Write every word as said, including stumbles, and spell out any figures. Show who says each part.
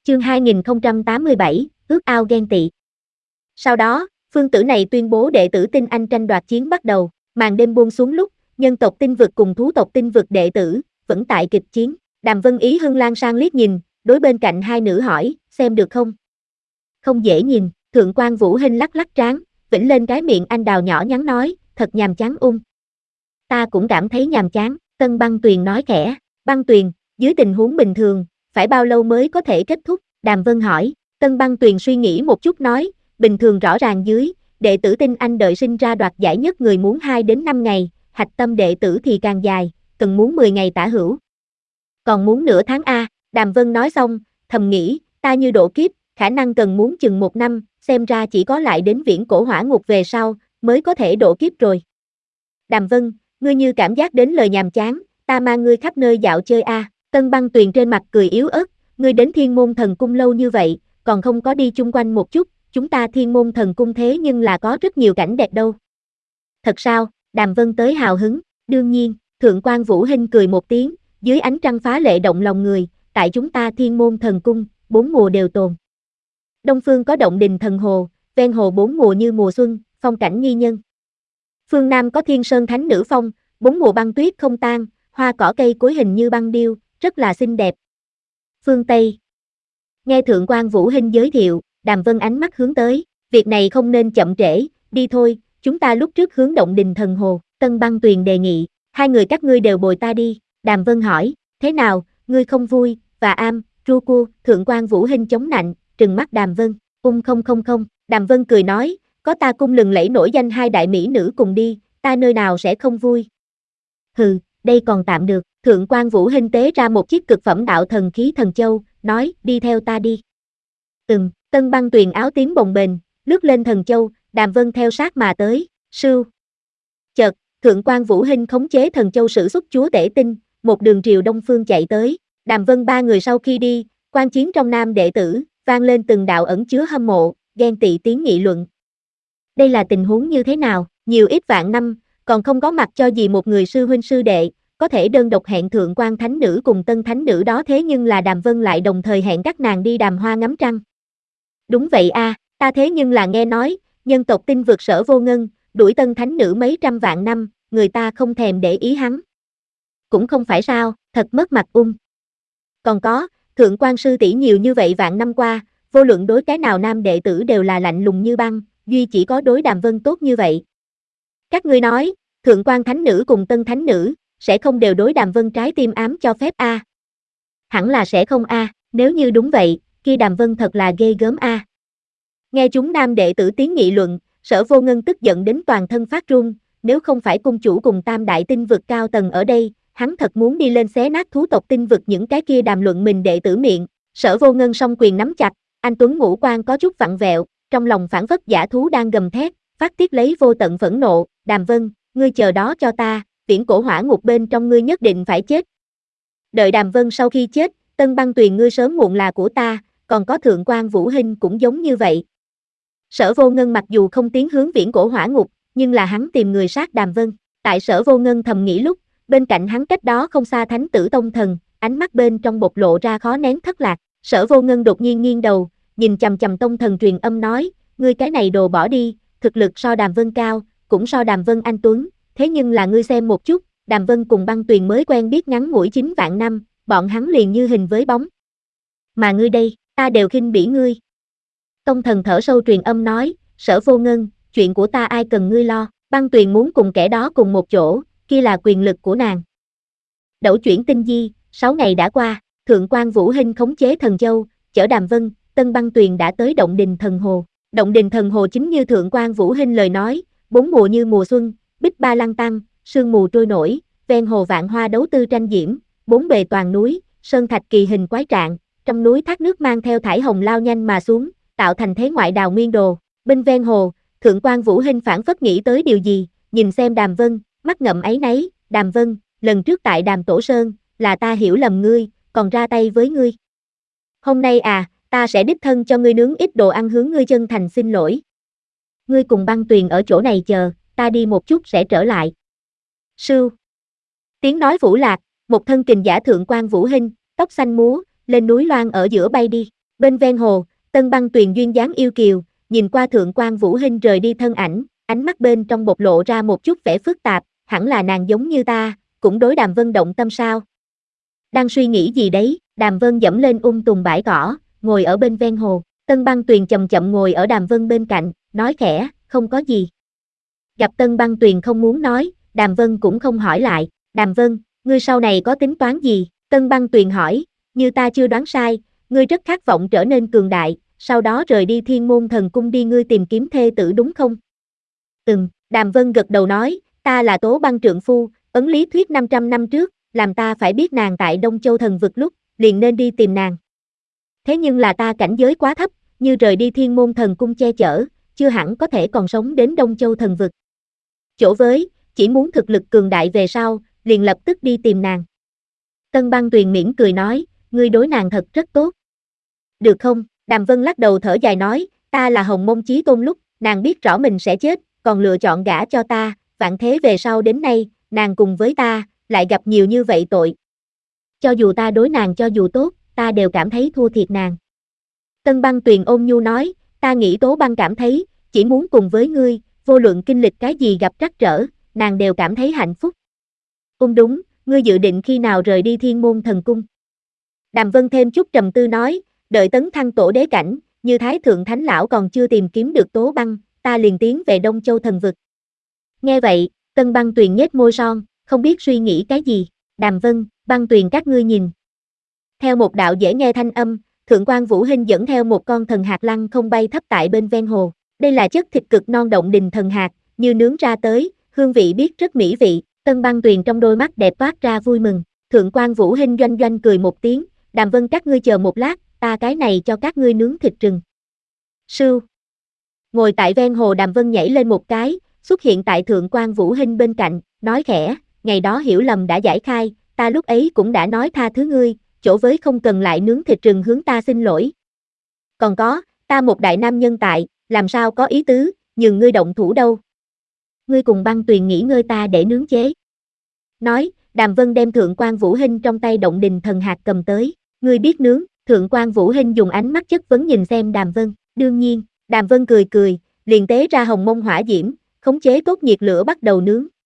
Speaker 1: Chương hai nghìn không trăm tám mươi bảy, ước ao ghen tị. Sau đó, phương tử này tuyên bố đệ tử Tinh Anh tranh đoạt chiến bắt đầu, màn đêm buông xuống lúc, nhân tộc Tinh Vực cùng thú tộc Tinh Vực đệ tử, vẫn tại kịch chiến. Đàm Vân Ý Hưng Lan sang liếc nhìn, đối bên cạnh hai nữ hỏi, xem được không? Không dễ nhìn, Thượng quan Vũ Hinh lắc lắc trán, vĩnh lên cái miệng anh đào nhỏ nhắn nói, thật nhàm chán ung. Ta cũng cảm thấy nhàm chán, Tân Băng Tuyền nói khẽ, Băng Tuyền, dưới tình huống bình thường, phải bao lâu mới có thể kết thúc? Đàm Vân hỏi, Tân Băng Tuyền suy nghĩ một chút nói, bình thường rõ ràng dưới, đệ tử Tinh Anh đợi sinh ra đoạt giải nhất người muốn hai đến năm ngày, hạch tâm đệ tử thì càng dài, cần muốn mười ngày tả hữu. Còn muốn nửa tháng a, Đàm Vân nói xong, thầm nghĩ, ta như độ kiếp, khả năng cần muốn chừng một năm, xem ra chỉ có lại đến viễn cổ hỏa ngục về sau, mới có thể độ kiếp rồi. Đàm Vân, ngươi như cảm giác đến lời nhàm chán, ta mang ngươi khắp nơi dạo chơi a. Tân Băng Tuyền trên mặt cười yếu ớt, ngươi đến Thiên Môn Thần Cung lâu như vậy, còn không có đi chung quanh một chút, chúng ta Thiên Môn Thần Cung thế nhưng là có rất nhiều cảnh đẹp đâu. Thật sao? Đàm Vân tới hào hứng, đương nhiên, Thượng quan Vũ Hinh cười một tiếng, dưới ánh trăng phá lệ động lòng người, tại chúng ta Thiên Môn Thần Cung, bốn mùa đều tồn. Đông phương có động đình thần hồ, ven hồ bốn mùa như mùa xuân, phong cảnh nghi nhân. Phương Nam có Thiên Sơn Thánh Nữ Phong, bốn mùa băng tuyết không tan, hoa cỏ cây cối hình như băng điêu, rất là xinh đẹp. Phương Tây. Nghe Thượng quan Vũ Hinh giới thiệu, Đàm Vân ánh mắt hướng tới, việc này không nên chậm trễ, đi thôi, chúng ta lúc trước hướng động đình thần hồ, Tân Băng Tuyền đề nghị, hai người các ngươi đều bồi ta đi, Đàm Vân hỏi, thế nào, ngươi không vui, và am, ru cua, Thượng quan Vũ Hinh chống nạnh, trừng mắt Đàm Vân, ung không không không, Đàm Vân cười nói, có ta cung lừng lẫy nổi danh hai đại mỹ nữ cùng đi, ta nơi nào sẽ không vui. Hừ, đây còn tạm được, Thượng quan Vũ Hinh tế ra một chiếc cực phẩm đạo thần khí thần châu, nói, đi theo ta đi. Ừm, Tân Băng Tuyền áo tím bồng bềnh, lướt lên thần châu, Đàm Vân theo sát mà tới, sưu. Chợt, Thượng quan Vũ Hinh khống chế thần châu sử xuất chúa tể tinh, một đường triều đông phương chạy tới, Đàm Vân ba người sau khi đi, quan chiến trong nam đệ tử, vang lên từng đạo ẩn chứa hâm mộ, ghen tị tiếng nghị luận. Đây là tình huống như thế nào, nhiều ít vạn năm, còn không có mặt cho gì một người sư huynh sư đệ, có thể đơn độc hẹn Thượng quan Thánh Nữ cùng Tân Thánh Nữ đó thế nhưng là Đàm Vân lại đồng thời hẹn các nàng đi đàm hoa ngắm trăng. Đúng vậy a, à, ta thế nhưng là nghe nói, nhân tộc Tinh Vực Sở Vô Ngân, đuổi Tân Thánh Nữ mấy trăm vạn năm, người ta không thèm để ý hắn. Cũng không phải sao, thật mất mặt ung. Còn có, Thượng quan sư tỷ nhiều như vậy vạn năm qua, vô luận đối cái nào nam đệ tử đều là lạnh lùng như băng, duy chỉ có đối Đàm Vân tốt như vậy. Các ngươi nói, Thượng quan Thánh Nữ cùng Tân Thánh Nữ, sẽ không đều đối Đàm Vân trái tim ám cho phép a? À? Hẳn là sẽ không a, à, nếu như đúng vậy, kia Đàm Vân thật là ghê gớm a. À. Nghe chúng nam đệ tử tiếng nghị luận, Sở Vô Ngân tức giận đến toàn thân phát run, nếu không phải cung chủ cùng tam đại tinh vực cao tầng ở đây, hắn thật muốn đi lên xé nát thú tộc tinh vực những cái kia đàm luận mình đệ tử miệng. Sở Vô Ngân song quyền nắm chặt, anh tuấn ngũ quan có chút vặn vẹo, trong lòng phảng phất dã thú đang gầm thét, phát tiết lấy vô tận phẫn nộ, Đàm Vân, ngươi chờ đó cho ta, viễn cổ hỏa ngục bên trong ngươi nhất định phải chết. Đợi Đàm Vân sau khi chết, Tân Băng Tuyền ngươi sớm muộn là của ta, còn có Thượng quan Vũ Hinh cũng giống như vậy. Sở Vô Ngân mặc dù không tiến hướng viễn cổ hỏa ngục, nhưng là hắn tìm người sát Đàm Vân. Tại Sở Vô Ngân thầm nghĩ lúc, bên cạnh hắn cách đó không xa Thánh Tử Tông Thần, ánh mắt bên trong bộc lộ ra khó nén thất lạc. Sở Vô Ngân đột nhiên nghiêng đầu, nhìn chằm chằm Tông Thần truyền âm nói, ngươi cái này đồ bỏ đi, thực lực so Đàm Vân cao, cũng so Đàm Vân anh tuấn, thế nhưng là ngươi xem một chút, Đàm Vân cùng Băng Tuyền mới quen biết ngắn ngủi chín vạn năm, bọn hắn liền như hình với bóng. Mà ngươi đây, ta đều khinh bỉ ngươi. Tông Thần thở sâu truyền âm nói, Sở Vô Ngân, chuyện của ta ai cần ngươi lo, Băng Tuyền muốn cùng kẻ đó cùng một chỗ, kia là quyền lực của nàng. Đẩu chuyển tinh di, sáu ngày đã qua, Thượng quan Vũ Hinh khống chế thần châu, chở Đàm Vân, Tân Băng Tuyền đã tới động đình thần hồ. Động đình thần hồ chính như Thượng quan Vũ Hinh lời nói, bốn mùa như mùa xuân, bích ba lăng tăng, sương mù trôi nổi, ven hồ vạn hoa đấu tư tranh diễm, bốn bề toàn núi, sơn thạch kỳ hình quái trạng, trong núi thác nước mang theo thải hồng lao nhanh mà xuống, tạo thành thế ngoại đào nguyên đồ. Bên ven hồ, Thượng quan Vũ Hinh phảng phất nghĩ tới điều gì, nhìn xem Đàm Vân, mắt ngậm áy náy, Đàm Vân, lần trước tại Đàm Tổ Sơn, là ta hiểu lầm ngươi, còn ra tay với ngươi. Hôm nay à, ta sẽ đích thân cho ngươi nướng ít đồ ăn hướng ngươi chân thành xin lỗi. Ngươi cùng Băng Tuyền ở chỗ này chờ, ta đi một chút sẽ trở lại. Sưu. Tiếng nói vũ lạc, một thân kình giả Thượng quan Vũ Hinh, tóc xanh múa, lên núi loan ở giữa bay đi. Bên ven hồ, Tân Băng Tuyền duyên dáng yêu kiều, nhìn qua Thượng quan Vũ Hinh rời đi thân ảnh, ánh mắt bên trong bộc lộ ra một chút vẻ phức tạp, hẳn là nàng giống như ta, cũng đối Đàm Vân động tâm sao? Đang suy nghĩ gì đấy? Đàm Vân dẫm lên ung tùng bãi cỏ, ngồi ở bên ven hồ, Tân Băng Tuyền chậm chậm ngồi ở Đàm Vân bên cạnh, nói khẽ, không có gì. Gặp Tân Băng Tuyền không muốn nói, Đàm Vân cũng không hỏi lại, Đàm Vân, ngươi sau này có tính toán gì? Tân Băng Tuyền hỏi, như ta chưa đoán sai, ngươi rất khát vọng trở nên cường đại, sau đó rời đi Thiên Môn Thần Cung đi ngươi tìm kiếm thê tử đúng không? Ừm, Đàm Vân gật đầu nói, ta là Tố Băng trượng phu, ấn lý thuyết năm trăm năm trước, làm ta phải biết nàng tại Đông Châu Thần Vực lúc, liền nên đi tìm nàng. Thế nhưng là ta cảnh giới quá thấp, như rời đi Thiên Môn Thần Cung che chở, chưa hẳn có thể còn sống đến Đông Châu Thần Vực. Chỗ với, chỉ muốn thực lực cường đại về sau, liền lập tức đi tìm nàng. Tân Băng Tuyền mỉm cười nói, ngươi đối nàng thật rất tốt. Được không? Đàm Vân lắc đầu thở dài nói, ta là Hồng Môn Chí Tôn lúc, nàng biết rõ mình sẽ chết, còn lựa chọn gả cho ta, vạn thế về sau đến nay, nàng cùng với ta, lại gặp nhiều như vậy tội. Cho dù ta đối nàng cho dù tốt, ta đều cảm thấy thua thiệt nàng. Tân Băng Tuyền ôn nhu nói, ta nghĩ Tố Băng cảm thấy, chỉ muốn cùng với ngươi, vô luận kinh lịch cái gì gặp trắc trở, nàng đều cảm thấy hạnh phúc. Ung đúng, ngươi dự định khi nào rời đi Thiên Môn Thần Cung? Đàm Vân thêm chút trầm tư nói, đợi tấn thăng tổ đế cảnh, như Thái Thượng Thánh Lão còn chưa tìm kiếm được Tố Băng, ta liền tiến về Đông Châu Thần Vực. Nghe vậy, Tân Băng Tuyền nhếch môi son, không biết suy nghĩ cái gì, Đàm Vân, Băng Tuyền các ngươi nhìn. Theo một đạo dễ nghe thanh âm, Thượng quan Vũ Hinh dẫn theo một con thần hạc lăng không bay thấp tại bên ven hồ. Đây là chất thịt cực non động đình thần hạc, như nướng ra tới, hương vị biết rất mỹ vị. Tân Băng Tuyền trong đôi mắt đẹp toát ra vui mừng. Thượng quan Vũ Hinh doanh doanh cười một tiếng, Đàm Vân các ngươi chờ một lát, ta cái này cho các ngươi nướng thịt rừng. Sưu. Ngồi tại ven hồ Đàm Vân nhảy lên một cái, xuất hiện tại Thượng quan Vũ Hinh bên cạnh, nói khẽ, ngày đó hiểu lầm đã giải khai, ta lúc ấy cũng đã nói tha thứ ngươi, chỗ với không cần lại nướng thịt rừng hướng ta xin lỗi. Còn có, ta một đại nam nhân tại, làm sao có ý tứ, nhường ngươi động thủ đâu. Ngươi cùng Băng Tuyền nghỉ ngơi ta để nướng chế. Nói, Đàm Vân đem Thượng quan Vũ Hinh trong tay động đình thần hạt cầm tới, ngươi biết nướng, Thượng quan Vũ Hinh dùng ánh mắt chất vấn nhìn xem Đàm Vân, đương nhiên, Đàm Vân cười cười, liền tế ra hồng mông hỏa diễm, khống chế tốt nhiệt lửa bắt đầu nướng.